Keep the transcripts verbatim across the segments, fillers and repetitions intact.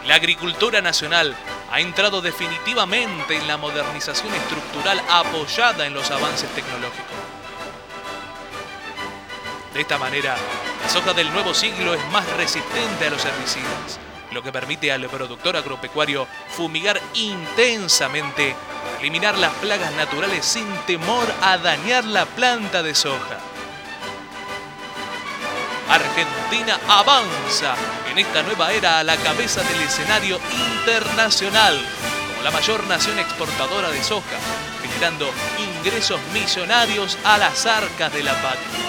La agricultura nacional ha entrado definitivamente en la modernización estructural apoyada en los avances tecnológicos. De esta manera, la soja del nuevo siglo es más resistente a los herbicidas, lo que permite al productor agropecuario fumigar intensamente para eliminar las plagas naturales sin temor a dañar la planta de soja. Argentina avanza en esta nueva era a la cabeza del escenario internacional como la mayor nación exportadora de soja, generando ingresos millonarios a las arcas de la patria.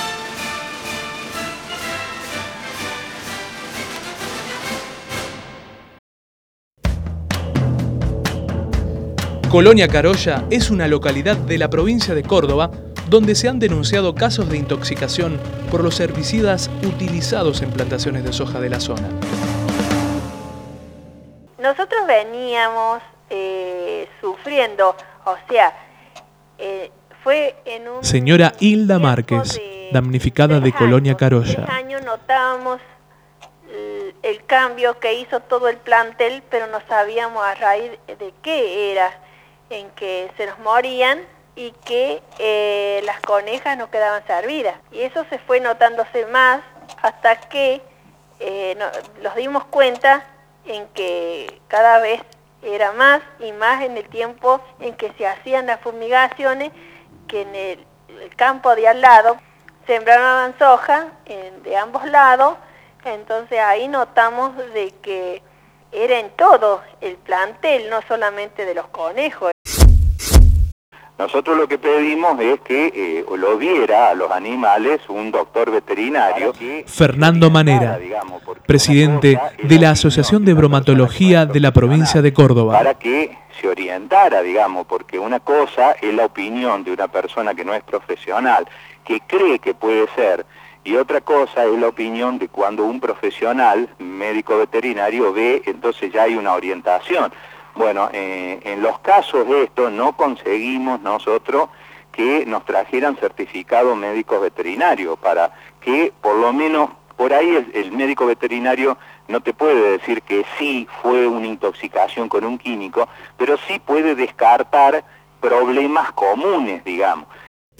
Colonia Carolla es una localidad de la provincia de Córdoba donde se han denunciado casos de intoxicación por los herbicidas utilizados en plantaciones de soja de la zona. Nosotros veníamos eh, sufriendo, o sea, eh, fue en un... Señora Hilda Márquez, de, damnificada de Colonia Carolla. Tres años notábamos el, el cambio que hizo todo el plantel, pero no sabíamos a raíz de qué era, en que se nos morían y que eh, las conejas no quedaban servidas. Y eso se fue notándose más hasta que eh, no, nos dimos cuenta en que cada vez era más y más en el tiempo en que se hacían las fumigaciones, que en el, el campo de al lado sembraban soja en, de ambos lados. Entonces ahí notamos de que era en todo el plantel, no solamente de los conejos. Nosotros lo que pedimos es que eh, lo viera a los animales un doctor veterinario. Fernando Manera, digamos, presidente de la Asociación de Bromatología de la provincia de Córdoba. Para que se orientara, digamos, porque una cosa es la opinión de una persona que no es profesional, que cree que puede ser, y otra cosa es la opinión de cuando un profesional, médico veterinario, ve, entonces ya hay una orientación. Bueno, eh, en los casos de esto no conseguimos nosotros que nos trajeran certificado médico veterinario para que por lo menos por ahí el, el médico veterinario no te puede decir que sí fue una intoxicación con un químico, pero sí puede descartar problemas comunes, digamos.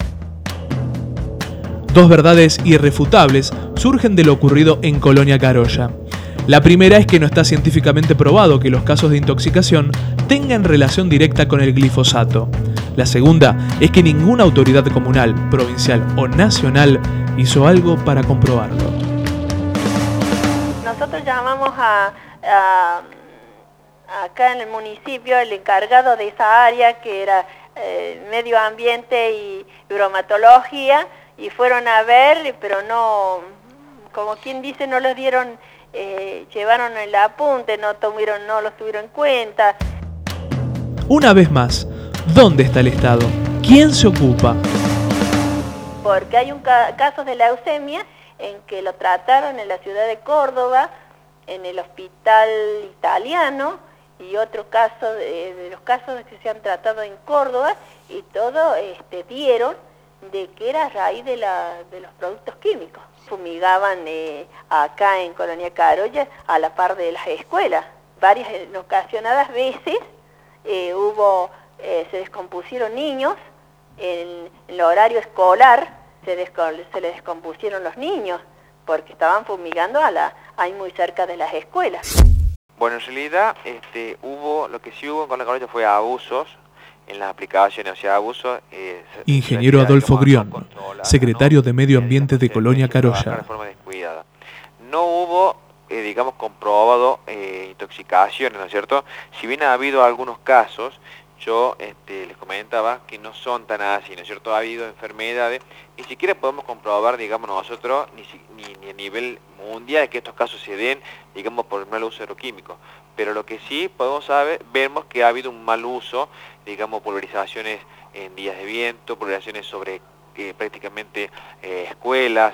Dos verdades irrefutables surgen de lo ocurrido en Colonia Carolla. La primera es que no está científicamente probado que los casos de intoxicación tengan relación directa con el glifosato. La segunda es que ninguna autoridad comunal, provincial o nacional hizo algo para comprobarlo. Nosotros llamamos a, a acá en el municipio el encargado de esa área, que era eh, medio ambiente y bromatología, y fueron a ver, pero no, como quien dice, no les dieron... Eh, llevaron el apunte, no tuvieron, no los tuvieron en cuenta. Una vez más, ¿dónde está el Estado? ¿Quién se ocupa? Porque hay un ca caso de leucemia en que lo trataron en la ciudad de Córdoba, en el hospital italiano, y otro caso de, de los casos que se han tratado en Córdoba, y todo este, dieron de que era a raíz de, la, de los productos químicos. Fumigaban eh, acá en Colonia Carolla a la par de las escuelas. Varias ocasionadas veces eh, hubo, eh, se descompusieron niños en, en el horario escolar, se, desco se les descompusieron los niños porque estaban fumigando a la, ahí muy cerca de las escuelas. Bueno, en realidad este, hubo, lo que sí hubo en Colonia Carolla fue abusos en las aplicaciones, o sea, abuso... Eh, Ingeniero Adolfo Grión, secretario de Medio Ambiente de Colonia Carolla. De forma descuidada. No hubo, eh, digamos, comprobado eh, intoxicaciones, ¿no es cierto? Si bien ha habido algunos casos, yo este, les comentaba que no son tan así, ¿no es cierto? Ha habido enfermedades, ni siquiera podemos comprobar, digamos, nosotros, ni, ni, ni a nivel mundial, que estos casos se den, digamos, por el mal uso de agroquímicos. Pero lo que sí podemos saber, vemos que ha habido un mal uso, digamos, pulverizaciones en días de viento, pulverizaciones sobre eh, prácticamente eh, escuelas.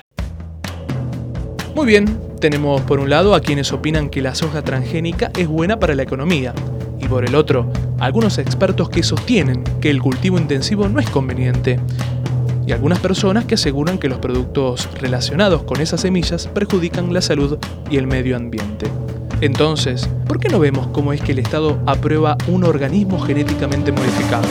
Muy bien, tenemos por un lado a quienes opinan que la soja transgénica es buena para la economía, y por el otro, algunos expertos que sostienen que el cultivo intensivo no es conveniente, y algunas personas que aseguran que los productos relacionados con esas semillas perjudican la salud y el medio ambiente. Entonces, ¿por qué no vemos cómo es que el Estado aprueba un organismo genéticamente modificado?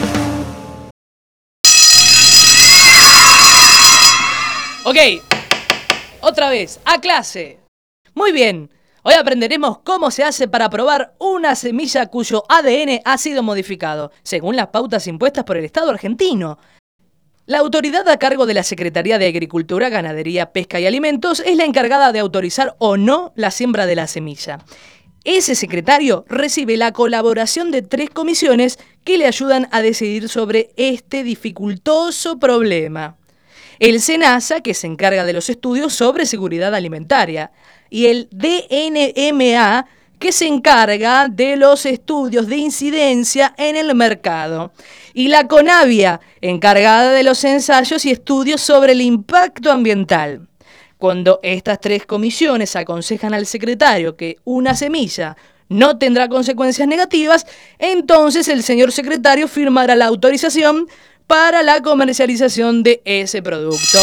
Ok, otra vez, a clase. Muy bien, hoy aprenderemos cómo se hace para probar una semilla cuyo A D N ha sido modificado, según las pautas impuestas por el Estado argentino. La autoridad a cargo de la Secretaría de Agricultura, Ganadería, Pesca y Alimentos es la encargada de autorizar o no la siembra de la semilla. Ese secretario recibe la colaboración de tres comisiones que le ayudan a decidir sobre este dificultoso problema. El SENASA, que se encarga de los estudios sobre seguridad alimentaria, y el D N M A, que se encarga de los estudios de incidencia en el mercado, y la CONAVIA, encargada de los ensayos y estudios sobre el impacto ambiental. Cuando estas tres comisiones aconsejan al secretario que una semilla no tendrá consecuencias negativas, entonces el señor secretario firmará la autorización para la comercialización de ese producto.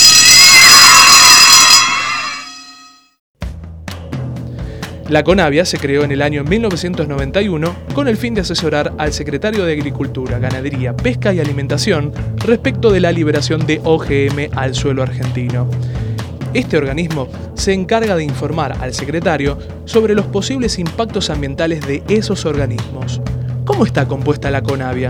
La CONAVIA se creó en el año mil novecientos noventa y uno con el fin de asesorar al Secretario de Agricultura, Ganadería, Pesca y Alimentación respecto de la liberación de O G M al suelo argentino. Este organismo se encarga de informar al secretario sobre los posibles impactos ambientales de esos organismos. ¿Cómo está compuesta la CONAVIA?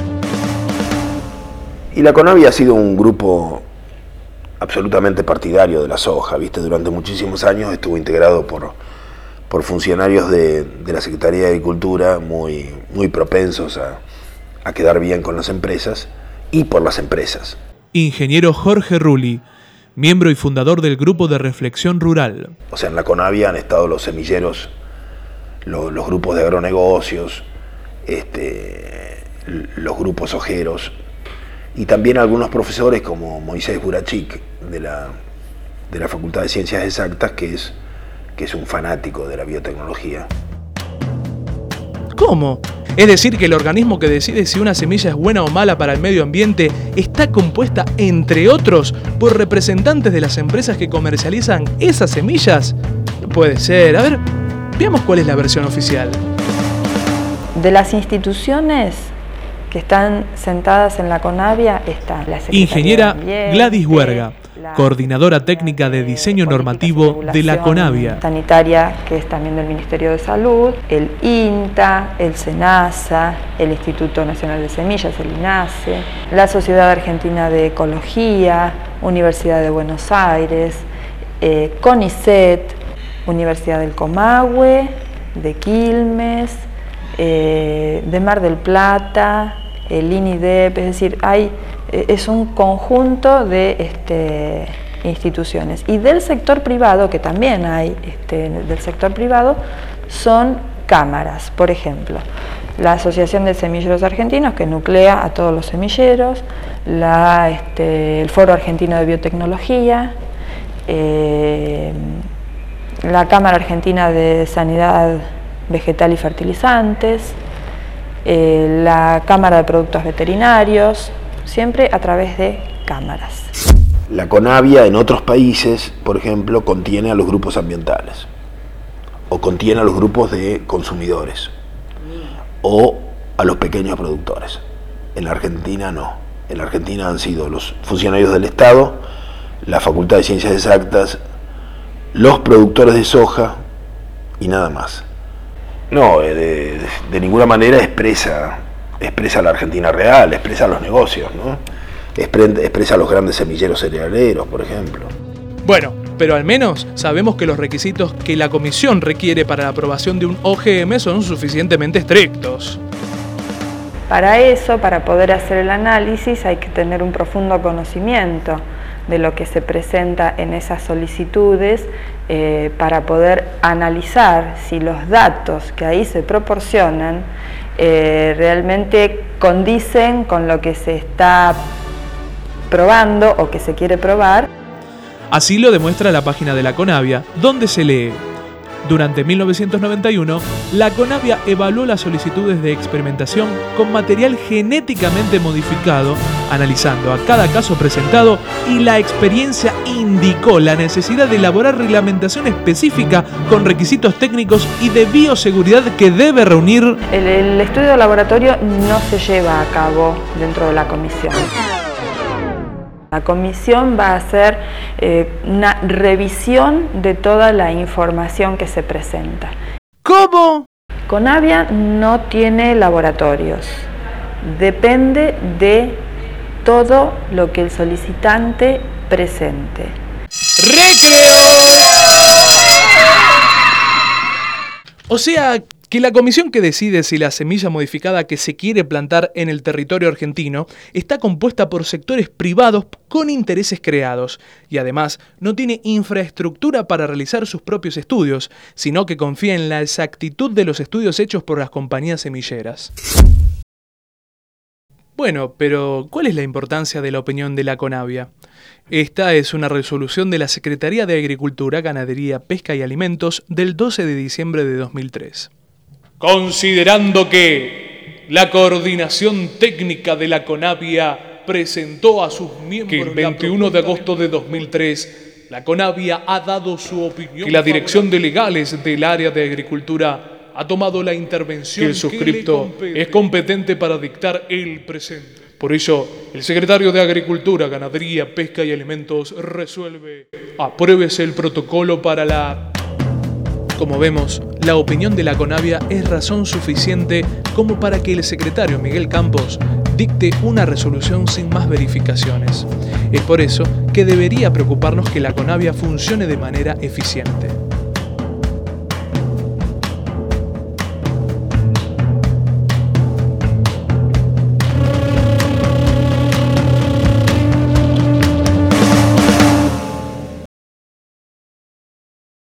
Y la CONAVIA ha sido un grupo absolutamente partidario de la soja, ¿viste? Durante muchísimos años estuvo integrado por, por funcionarios de, de la Secretaría de Agricultura muy, muy propensos a, a quedar bien con las empresas y por las empresas. Ingeniero Jorge Rulli, miembro y fundador del Grupo de Reflexión Rural. O sea, en la CONAVIA han estado los semilleros, los, los grupos de agronegocios, este, los grupos ojeros, y también algunos profesores como Moisés Burachik de la, de la Facultad de Ciencias Exactas, que es, que es un fanático de la biotecnología. ¿Cómo? Es decir, que el organismo que decide si una semilla es buena o mala para el medio ambiente está compuesta, entre otros, por representantes de las empresas que comercializan esas semillas. No puede ser. A ver, veamos cuál es la versión oficial. De las instituciones que están sentadas en la CONAVIA está la Secretaría Ingeniera de Ambiente, Gladys Huerga, coordinadora técnica de diseño normativo de la CONAVIA. Sanitaria, que es también del Ministerio de Salud, el INTA, el SENASA, el Instituto Nacional de Semillas, el INASE, la Sociedad Argentina de Ecología, Universidad de Buenos Aires, eh, CONICET, Universidad del Comahue, de Quilmes, eh, de Mar del Plata, el INIDEP, es decir, hay, es un conjunto de este, instituciones. Y del sector privado, que también hay este, del sector privado, son cámaras, por ejemplo, la Asociación de Semilleros Argentinos, que nuclea a todos los semilleros, la, este, el Foro Argentino de Biotecnología, eh, la Cámara Argentina de Sanidad Vegetal y Fertilizantes, Eh, la Cámara de Productos Veterinarios, siempre a través de cámaras. La CONAVIA en otros países, por ejemplo, contiene a los grupos ambientales, o contiene a los grupos de consumidores, o a los pequeños productores. En la Argentina no. En la Argentina han sido los funcionarios del Estado, la Facultad de Ciencias Exactas, los productores de soja y nada más. No, de, de, de ninguna manera expresa, expresa la Argentina real, expresa los negocios, ¿no? Expre, expresa los grandes semilleros cerealeros, por ejemplo. Bueno, pero al menos sabemos que los requisitos que la comisión requiere para la aprobación de un O G M son suficientemente estrictos. Para eso, para poder hacer el análisis, hay que tener un profundo conocimiento de lo que se presenta en esas solicitudes, eh, para poder analizar si los datos que ahí se proporcionan eh, realmente condicen con lo que se está probando o que se quiere probar. Así lo demuestra la página de la CONAVIA, donde se lee: Durante mil novecientos noventa y uno, la CONAVIA evaluó las solicitudes de experimentación con material genéticamente modificado, analizando a cada caso presentado, y la experiencia indicó la necesidad de elaborar reglamentación específica con requisitos técnicos y de bioseguridad que debe reunir. El, el estudio de laboratorio no se lleva a cabo dentro de la comisión. La comisión va a hacer eh, una revisión de toda la información que se presenta. ¿Cómo? CONAVIA no tiene laboratorios. Depende de todo lo que el solicitante presente. ¡Recreo! O sea, que la comisión que decide si la semilla modificada que se quiere plantar en el territorio argentino está compuesta por sectores privados con intereses creados y además no tiene infraestructura para realizar sus propios estudios, sino que confía en la exactitud de los estudios hechos por las compañías semilleras. Bueno, pero ¿cuál es la importancia de la opinión de la CONAVIA? Esta es una resolución de la Secretaría de Agricultura, Ganadería, Pesca y Alimentos del doce de diciembre de dos mil tres. Considerando que la coordinación técnica de la CONAVIA presentó a sus miembros que el veintiuno de agosto de dos mil tres la CONAVIA ha dado su opinión, que la Dirección de Legales del Área de Agricultura ha tomado la intervención, que el suscripto es competente para dictar el presente. Por ello, el secretario de Agricultura, Ganadería, Pesca y Alimentos resuelve: apruébese el protocolo para la... Como vemos, la opinión de la CONAVIA es razón suficiente como para que el secretario Miguel Campos dicte una resolución sin más verificaciones. Es por eso que debería preocuparnos que la CONAVIA funcione de manera eficiente.